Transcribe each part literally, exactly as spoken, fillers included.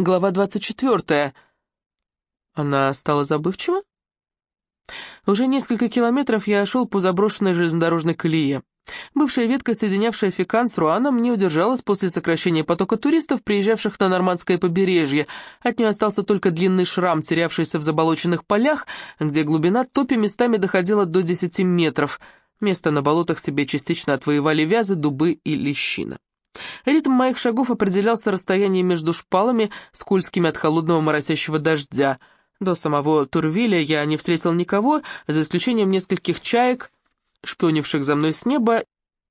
Глава двадцать четвертая. Она стала забывчива? Уже несколько километров я шел по заброшенной железнодорожной колее. Бывшая ветка, соединявшая Фекан с Руаном, не удержалась после сокращения потока туристов, приезжавших на нормандское побережье. От нее остался только длинный шрам, терявшийся в заболоченных полях, где глубина топи местами доходила до десяти метров. Место на болотах себе частично отвоевали вязы, дубы и лещина. Ритм моих шагов определялся расстоянием между шпалами, скользкими от холодного моросящего дождя. До самого Турвиля я не встретил никого, за исключением нескольких чаек, шпионивших за мной с неба,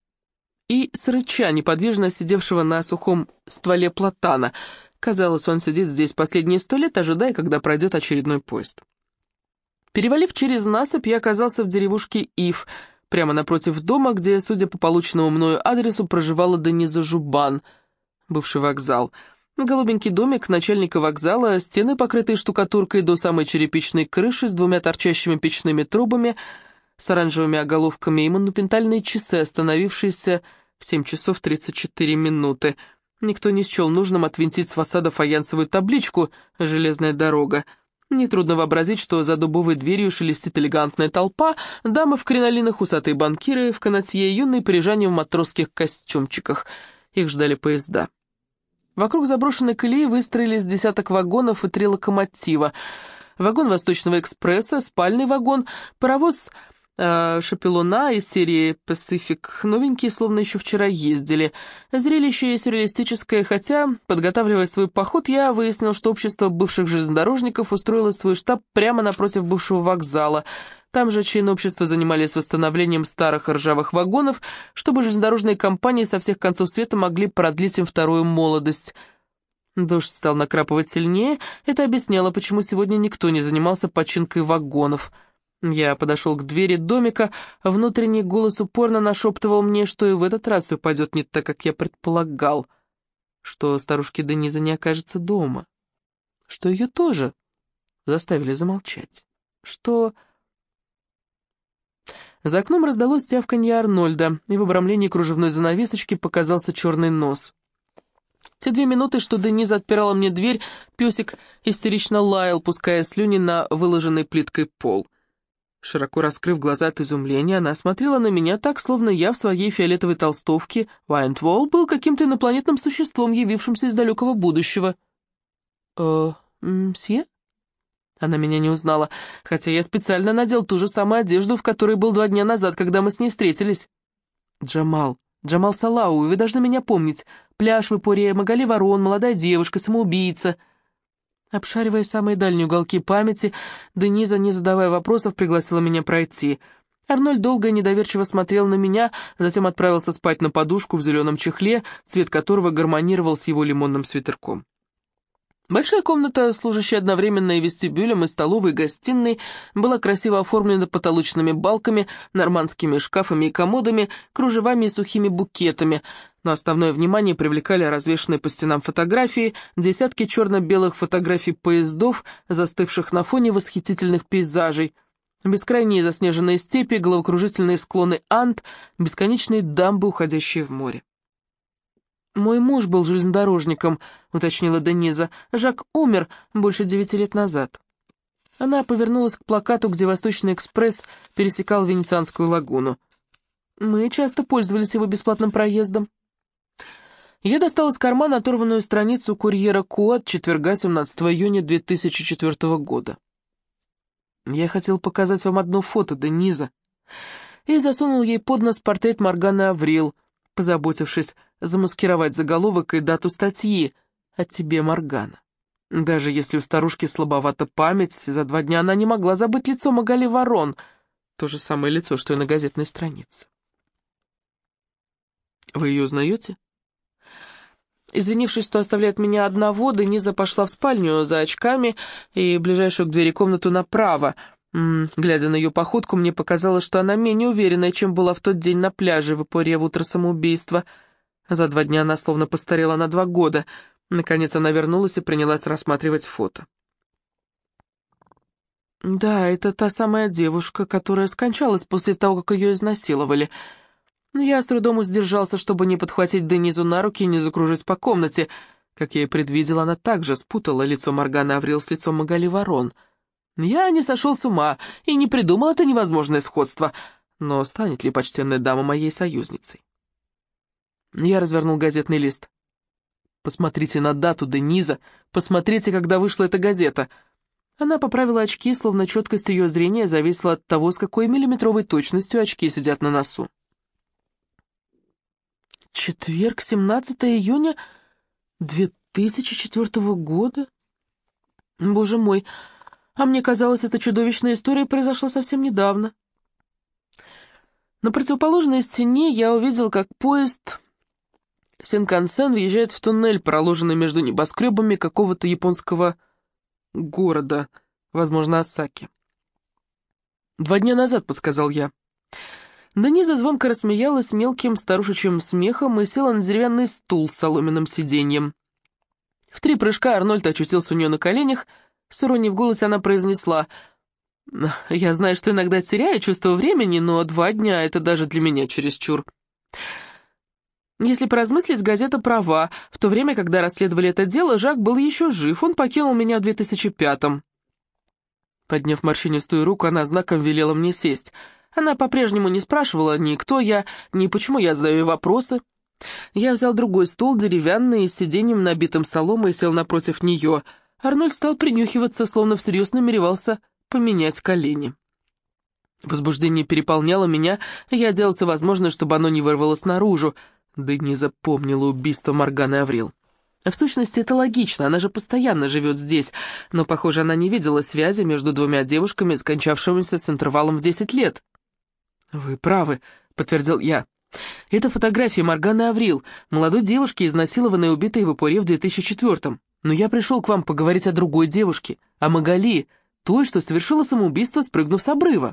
и срыча, неподвижно сидевшего на сухом стволе платана. Казалось, он сидит здесь последние сто лет, ожидая, когда пройдет очередной поезд. Перевалив через насыпь, я оказался в деревушке Ив, прямо напротив дома, где, судя по полученному мною адресу, проживала Дениза Жубан, бывший вокзал. Голубенький домик начальника вокзала, стены, покрытые штукатуркой до самой черепичной крыши с двумя торчащими печными трубами, с оранжевыми оголовками и монументальные часы, остановившиеся в семь часов тридцать четыре минуты. Никто не счел нужным отвинтить с фасада фаянсовую табличку «Железная дорога». Нетрудно вообразить, что за дубовой дверью шелестит элегантная толпа, дамы в кринолинах, усатые банкиры в канатье, юные парижане в матросских костюмчиках. Их ждали поезда. Вокруг заброшенной колеи выстроились десяток вагонов и три локомотива. Вагон Восточного экспресса, спальный вагон, паровоз э, Шапелуна из серии «Пасифик», новенькие, словно еще вчера ездили. Зрелище сюрреалистическое, хотя, подготавливая свой поход, я выяснил, что общество бывших железнодорожников устроило свой штаб прямо напротив бывшего вокзала. Там же члены общества занимались восстановлением старых ржавых вагонов, чтобы железнодорожные компании со всех концов света могли продлить им вторую молодость. Дождь стал накрапывать сильнее, это объясняло, почему сегодня никто не занимался починкой вагонов. Я подошел к двери домика, внутренний голос упорно нашептывал мне, что и в этот раз все пойдет не так, как я предполагал, что старушки Дениза не окажется дома, что ее тоже заставили замолчать, что... За окном раздалось тявканье Арнольда, и в обрамлении кружевной занавесочки показался черный нос. Те две минуты, что Дениза отпирала мне дверь, песик истерично лаял, пуская слюни на выложенный плиткой пол. Широко раскрыв глаза от изумления, она смотрела на меня так, словно я в своей фиолетовой толстовке Вайнтволл был каким-то инопланетным существом, явившимся из далекого будущего. «Э, мсье?» Она меня не узнала, хотя я специально надел ту же самую одежду, в которой был два дня назад, когда мы с ней встретились. «Джамал, Джамал Салау, вы должны меня помнить. Пляж в Ипоре, Магали Ворон, молодая девушка, самоубийца». Обшаривая самые дальние уголки памяти, Дениза, не задавая вопросов, пригласила меня пройти. Арнольд долго и недоверчиво смотрел на меня, затем отправился спать на подушку в зеленом чехле, цвет которого гармонировал с его лимонным свитерком. Большая комната, служащая одновременно и вестибюлем, и столовой, и гостиной, была красиво оформлена потолочными балками, нормандскими шкафами и комодами, кружевами и сухими букетами, но основное внимание привлекали развешанные по стенам фотографии, десятки черно-белых фотографий поездов, застывших на фоне восхитительных пейзажей, бескрайние заснеженные степи, головокружительные склоны Анд, бесконечные дамбы, уходящие в море. «Мой муж был железнодорожником», — уточнила Дениза. «Жак умер больше девяти лет назад». Она повернулась к плакату, где Восточный экспресс пересекал Венецианскую лагуну. «Мы часто пользовались его бесплатным проездом». Я достал из кармана оторванную страницу «Курьера Ко» от четверга, семнадцатого июня две тысячи четвёртого года. «Я хотел показать вам одно фото, Дениза», и засунул ей под нос портрет Морганы Аврил, позаботившись замаскировать заголовок и дату статьи «О тебе, Моргана». Даже если у старушки слабовата память, за два дня она не могла забыть лицо Магали Ворон, то же самое лицо, что и на газетной странице. «Вы ее узнаете?» Извинившись, что оставляет меня одного, Дениза пошла в спальню за очками и ближайшую к двери комнату направо. М-м, глядя на ее походку, мне показалось, что она менее уверенная, чем была в тот день на пляже в Ипоре в утро самоубийства. За два дня она словно постарела на два года. Наконец она вернулась и принялась рассматривать фото. «Да, это та самая девушка, которая скончалась после того, как ее изнасиловали. Я с трудом сдержался, чтобы не подхватить Денизу на руки и не закружить по комнате. Как я и предвидела, она также спутала лицо Морганы Аврил с лицом Магали Ворон. Я не сошел с ума и не придумал это невозможное сходство, но станет ли почтенная дама моей союзницей? Я развернул газетный лист. «Посмотрите на дату, Дениза, посмотрите, когда вышла эта газета». Она поправила очки, словно четкость ее зрения зависела от того, с какой миллиметровой точностью очки сидят на носу. Четверг, семнадцатое июня две тысячи четвёртого года? Боже мой, а мне казалось, эта чудовищная история произошла совсем недавно. На противоположной стене я увидел, как поезд Синкансен въезжает в туннель, проложенный между небоскребами какого-то японского города, возможно, Осаки. «Два дня назад», — подсказал я. Дениза звонко рассмеялась мелким старушечьим смехом и села на деревянный стул с соломенным сиденьем. В три прыжка Арнольд очутился у нее на коленях. С иронией в голосе она произнесла: «Я знаю, что иногда теряю чувство времени, но два дня — это даже для меня чересчур». Если поразмыслить, газета права. В то время, когда расследовали это дело, Жак был еще жив. Он покинул меня в две тысячи пятом. Подняв морщинистую руку, она знаком велела мне сесть. Она по-прежнему не спрашивала ни кто я, ни почему я задаю ей вопросы. Я взял другой стул, деревянный, с сиденьем, набитым соломой, и сел напротив нее. Арнольд стал принюхиваться, словно всерьез намеревался поменять колени. Возбуждение переполняло меня, я делал все возможное, чтобы оно не вырвалось наружу. Да и не запомнила убийство Морганы Аврил. В сущности, это логично, она же постоянно живет здесь, но, похоже, она не видела связи между двумя девушками, скончавшимися с интервалом в десять лет. «Вы правы», — подтвердил я. «Это фотография Морганы Аврил, молодой девушки, изнасилованной и убитой в Иппоре в две тысячи четвёртом. Но я пришел к вам поговорить о другой девушке, о Магали, той, что совершила самоубийство, спрыгнув с обрыва».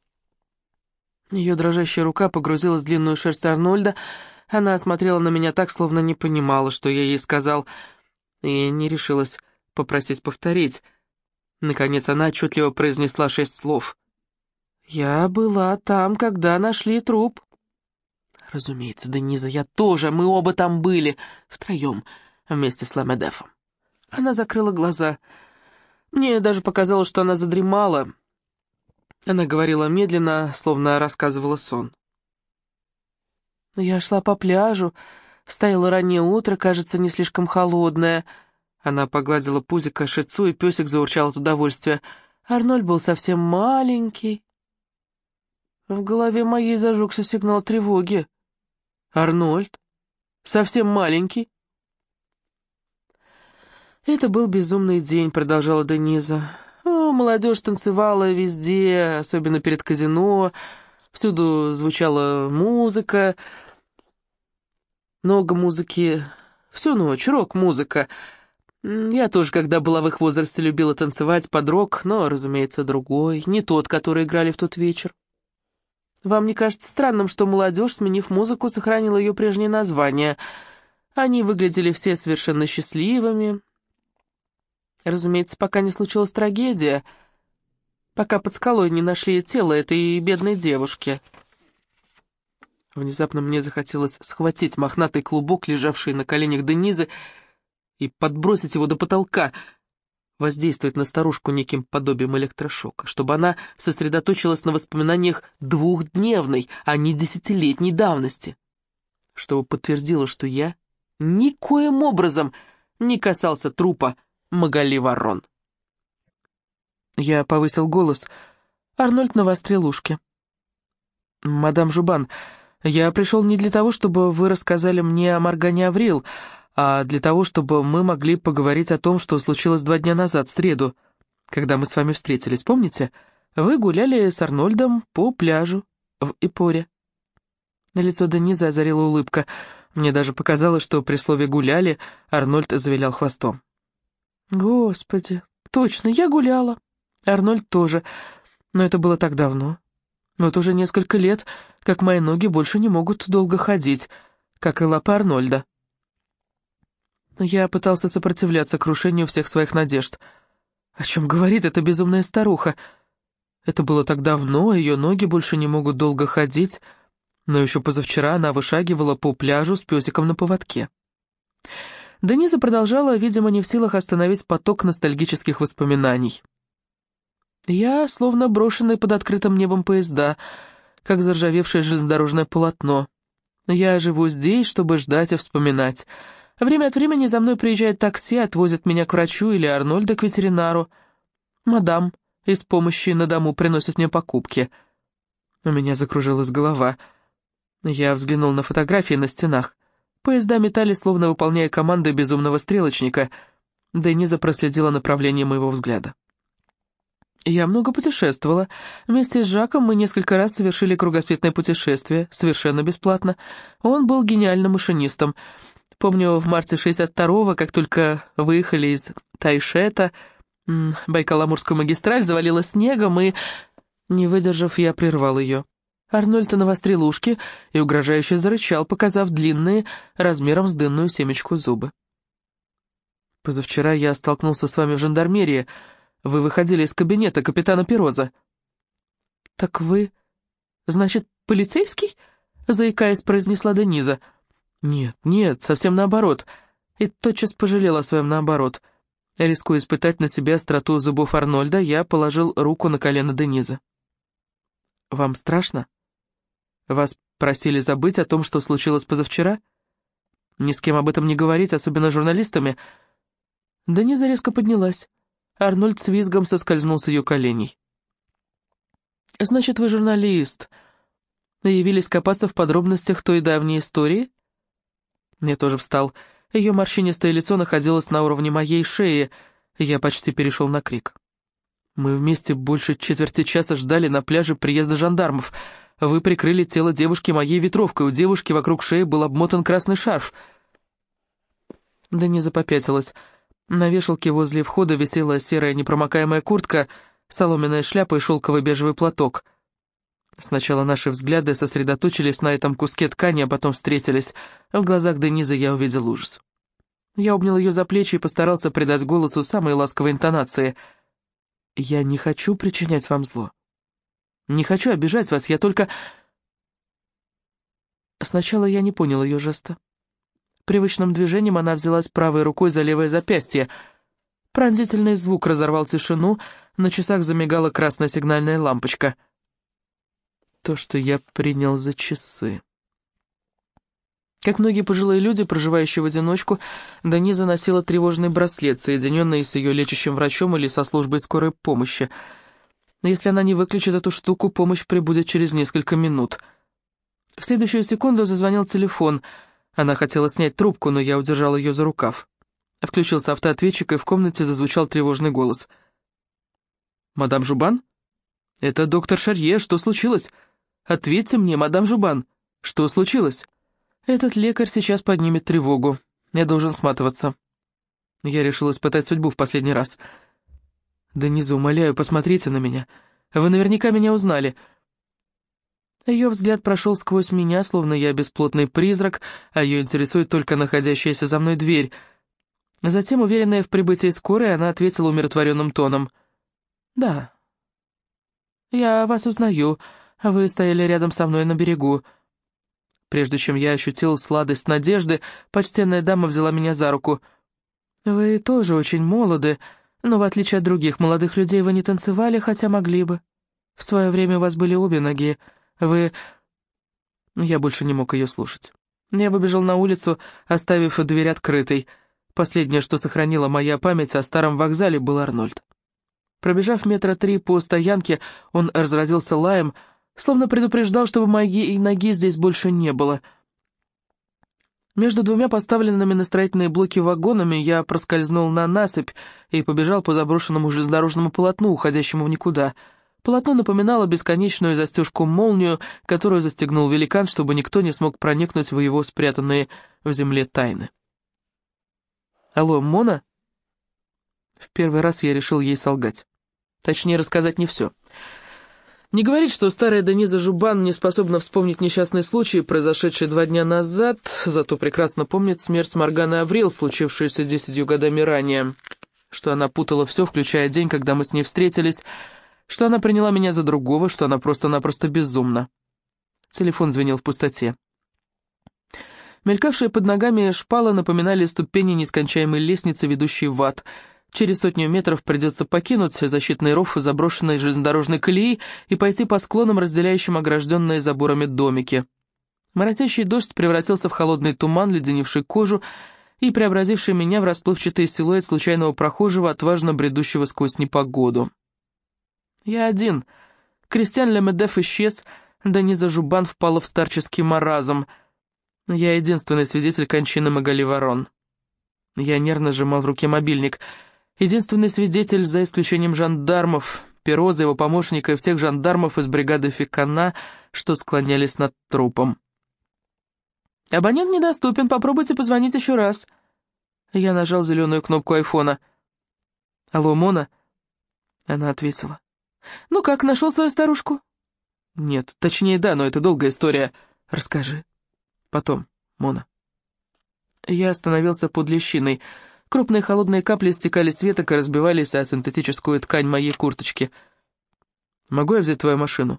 Ее дрожащая рука погрузилась в длинную шерсть Арнольда. Она смотрела на меня так, словно не понимала, что я ей сказал, и не решилась попросить повторить. Наконец она отчетливо произнесла шесть слов. «Я была там, когда нашли труп». «Разумеется, Дениза, я тоже, мы оба там были, втроем, вместе с Ламедефом». Она закрыла глаза. Мне даже показалось, что она задремала. Она говорила медленно, словно рассказывала сон. «Я шла по пляжу, стояло раннее утро, кажется, не слишком холодное». Она погладила пузико Шицу, и песик заурчал от удовольствия. Арнольд был совсем маленький. В голове моей зажегся сигнал тревоги. «Арнольд? Совсем маленький?» «Это был безумный день», — продолжала Дениза. «О, молодежь танцевала везде, особенно перед казино. Всюду звучала музыка. Много музыки. Всю ночь, рок-музыка. Я тоже, когда была в их возрасте, любила танцевать под рок, но, разумеется, другой, не тот, который играли в тот вечер. Вам не кажется странным, что молодежь, сменив музыку, сохранила ее прежнее название? Они выглядели все совершенно счастливыми. Разумеется, пока не случилась трагедия, пока под скалой не нашли тело этой бедной девушки». Внезапно мне захотелось схватить мохнатый клубок, лежавший на коленях Денизы, и подбросить его до потолка, воздействовать на старушку неким подобием электрошока, чтобы она сосредоточилась на воспоминаниях двухдневной, а не десятилетней давности, чтобы подтвердила, что я никоим образом не касался трупа Магали Ворон. Я повысил голос. Арнольд навострил ушки. «Мадам Жубан, я пришел не для того, чтобы вы рассказали мне о Моргане Аврил, а для того, чтобы мы могли поговорить о том, что случилось два дня назад, в среду, когда мы с вами встретились, помните? Вы гуляли с Арнольдом по пляжу в Иппоре». На лицо Денизы озарила улыбка. Мне даже показалось, что при слове «гуляли» Арнольд завилял хвостом. «Господи, точно, я гуляла. Арнольд тоже, но это было так давно. Вот уже несколько лет, как мои ноги больше не могут долго ходить, как и лапы Арнольда». Я пытался сопротивляться крушению всех своих надежд. О чем говорит эта безумная старуха? Это было так давно, ее ноги больше не могут долго ходить, но еще позавчера она вышагивала по пляжу с песиком на поводке. Дениза продолжала, видимо, не в силах остановить поток ностальгических воспоминаний. Я словно брошенный под открытым небом поезда, как заржавевшее железнодорожное полотно. Я живу здесь, чтобы ждать и вспоминать. Время от времени за мной приезжает такси, отвозят меня к врачу или Арнольда к ветеринару. Мадам из помощи на дому приносит мне покупки. У меня закружилась голова. Я взглянул на фотографии на стенах. Поезда метались, словно выполняя команды безумного стрелочника. Дениза проследила направление моего взгляда. Я много путешествовала. Вместе с Жаком мы несколько раз совершили кругосветное путешествие, совершенно бесплатно. Он был гениальным машинистом. Помню, в марте шестьдесят второго, как только выехали из Тайшета, Байкало-Амурскую магистраль завалило снегом, и, не выдержав, я прервал ее. Арнольд навострил ушки и угрожающе зарычал, показав длинные, размером с дынную семечку, зубы. «Позавчера я столкнулся с вами в жандармерии. Вы выходили из кабинета капитана Пироза». «Так вы, значит, полицейский?» — заикаясь, произнесла Дениза. «Нет, нет, совсем наоборот». И тотчас пожалела о своем наоборот. Рискуя испытать на себе остроту зубов Арнольда, я положил руку на колено Денизы. «Вам страшно? Вас просили забыть о том, что случилось позавчера? Ни с кем об этом не говорить, особенно с журналистами?» Дениза резко поднялась. Арнольд с визгом соскользнул с ее коленей. «Значит, вы журналист. Явились копаться в подробностях той давней истории?» Я тоже встал. Ее морщинистое лицо находилось на уровне моей шеи. Я почти перешел на крик. «Мы вместе больше четверти часа ждали на пляже приезда жандармов. Вы прикрыли тело девушки моей ветровкой. У девушки вокруг шеи был обмотан красный шарф». Дениза попятилась. На вешалке возле входа висела серая непромокаемая куртка, соломенная шляпа и шелковый бежевый платок. Сначала наши взгляды сосредоточились на этом куске ткани, а потом встретились. В глазах Денизы я увидел ужас. Я обнял ее за плечи и постарался придать голосу самые ласковые интонации. «Я не хочу причинять вам зло. Не хочу обижать вас, я только...» Сначала я не понял ее жеста. Привычным движением она взялась правой рукой за левое запястье. Пронзительный звук разорвал тишину, на часах замигала красная сигнальная лампочка. То, что я принял за часы. Как многие пожилые люди, проживающие в одиночку, Дениза носила тревожный браслет, соединенный с ее лечащим врачом или со службой скорой помощи. Если она не выключит эту штуку, помощь прибудет через несколько минут. В следующую секунду зазвонил телефон. Она хотела снять трубку, но я удержал ее за рукав. Включился автоответчик, и в комнате зазвучал тревожный голос. «Мадам Жубан? Это доктор Шарье, что случилось? Ответьте мне, мадам Жубан, что случилось? Этот лекарь сейчас поднимет тревогу. Я должен сматываться». Я решил испытать судьбу в последний раз. «Дениза, умоляю, посмотрите на меня. Вы наверняка меня узнали». Ее взгляд прошел сквозь меня, словно я бесплотный призрак, а ее интересует только находящаяся за мной дверь. Затем, уверенная в прибытии скорой, она ответила умиротворенным тоном. «Да, я вас узнаю. Вы стояли рядом со мной на берегу». Прежде чем я ощутил сладость надежды, почтенная дама взяла меня за руку. «Вы тоже очень молоды, но в отличие от других молодых людей вы не танцевали, хотя могли бы. В свое время у вас были обе ноги. Вы...» Я больше не мог ее слушать. Я выбежал на улицу, оставив дверь открытой. Последнее, что сохранила моя память о старом вокзале, был Арнольд. Пробежав метра три по стоянке, он разразился лаем, словно предупреждал, чтобы моей ноги здесь больше не было. Между двумя поставленными на строительные блоки вагонами я проскользнул на насыпь и побежал по заброшенному железнодорожному полотну, уходящему в никуда. Полотно напоминало бесконечную застежку-молнию, которую застегнул великан, чтобы никто не смог проникнуть в его спрятанные в земле тайны. «Алло, Мона?» В первый раз я решил ей солгать. Точнее, рассказать не все. Не говорить, что старая Дениза Жубан не способна вспомнить несчастный случай, произошедший два дня назад, зато прекрасно помнит смерть Морганы Аврил, случившуюся десятью годами ранее, что она путала все, включая день, когда мы с ней встретились, что она приняла меня за другого, что она просто-напросто безумна. Телефон звенел в пустоте. Мелькавшие под ногами шпалы напоминали ступени нескончаемой лестницы, ведущей в ад. Через сотню метров придется покинуть защитный ров заброшенной железнодорожной колеи и пойти по склонам, разделяющим огражденные заборами домики. Моросящий дождь превратился в холодный туман, леденивший кожу и преобразивший меня в расплывчатый силуэт случайного прохожего, отважно бредущего сквозь непогоду. Я один. Кристиан Лемедеф исчез, Дениза Жубан впала в старческий маразм. Я единственный свидетель кончины Магали Ворон. Я нервно сжимал в руке мобильник. Единственный свидетель, за исключением жандармов, Пероза, его помощника и всех жандармов из бригады Фикана, что склонялись над трупом. «Абонент недоступен, попробуйте позвонить еще раз». Я нажал зеленую кнопку айфона. «Алло, Мона?» Она ответила. «Ну как, нашел свою старушку?» «Нет, точнее да, но это долгая история. Расскажи. Потом, Мона». Я остановился под лещиной. Крупные холодные капли стекали с веток и разбивались о синтетическую ткань моей курточки. «Могу я взять твою машину?»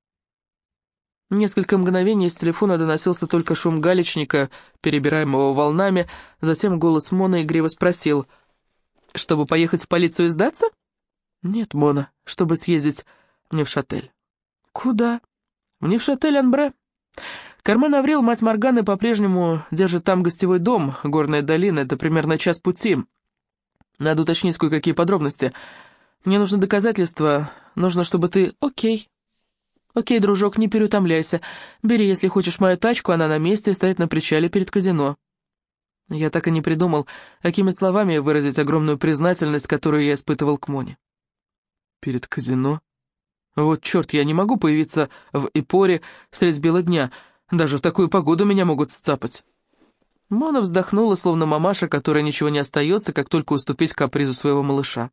Несколько мгновений из телефона доносился только шум галечника, перебираемого волнами, затем голос Моны игриво спросил: «Чтобы поехать в полицию и сдаться?» «Нет, Мона, чтобы съездить в Невшатель». «Куда?» «В Невшатель-Анбре. Кармен Аврил, мать Морганы, по-прежнему держит там гостевой дом, горная долина, это примерно час пути. Надо уточнить кое-какие подробности. Мне нужны доказательства, нужно, чтобы ты...» «Окей». «Окей, дружок, не переутомляйся. Бери, если хочешь, мою тачку, она на месте, стоит на причале перед казино». Я так и не придумал, какими словами выразить огромную признательность, которую я испытывал к Моне. «Перед казино? Вот черт, я не могу появиться в Ипоре средь бела дня. Даже в такую погоду меня могут сцапать». Мона вздохнула, словно мамаша, которой ничего не остается, как только уступить капризу своего малыша.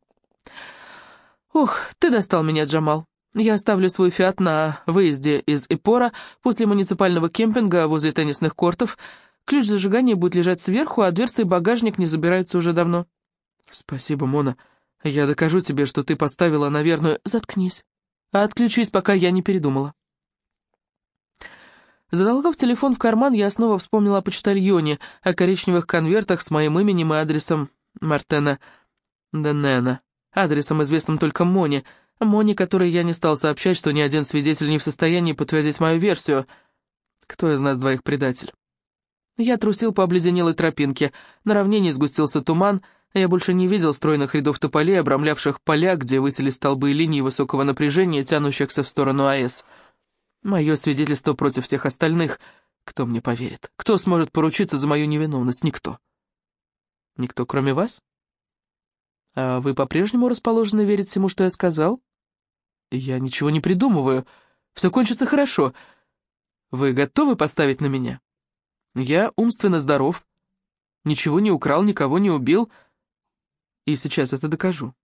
«Ох, ты достал меня, Джамал. Я оставлю свой фиат на выезде из Ипора после муниципального кемпинга возле теннисных кортов. Ключ зажигания будет лежать сверху, а дверцы и багажник не забираются уже давно». «Спасибо, Мона. Я докажу тебе, что ты поставила на верную...» «Заткнись. А отключись, пока я не передумала». Затолкав телефон в карман, я снова вспомнила о почтальоне, о коричневых конвертах с моим именем и адресом Мартена Денена, адресом, известным только Моне, Моне, которой я не стал сообщать, что ни один свидетель не в состоянии подтвердить мою версию. Кто из нас двоих предатель? Я трусил по обледенелой тропинке, на равнине сгустился туман, я больше не видел стройных рядов тополей, обрамлявших поля, где высились столбы и линии высокого напряжения, тянущихся в сторону АЭС. Мое свидетельство против всех остальных. Кто мне поверит? Кто сможет поручиться за мою невиновность? Никто. Никто, кроме вас? А вы по-прежнему расположены верить всему, что я сказал? Я ничего не придумываю. Все кончится хорошо. Вы готовы поставить на меня? Я умственно здоров. Ничего не украл, никого не убил. И сейчас это докажу.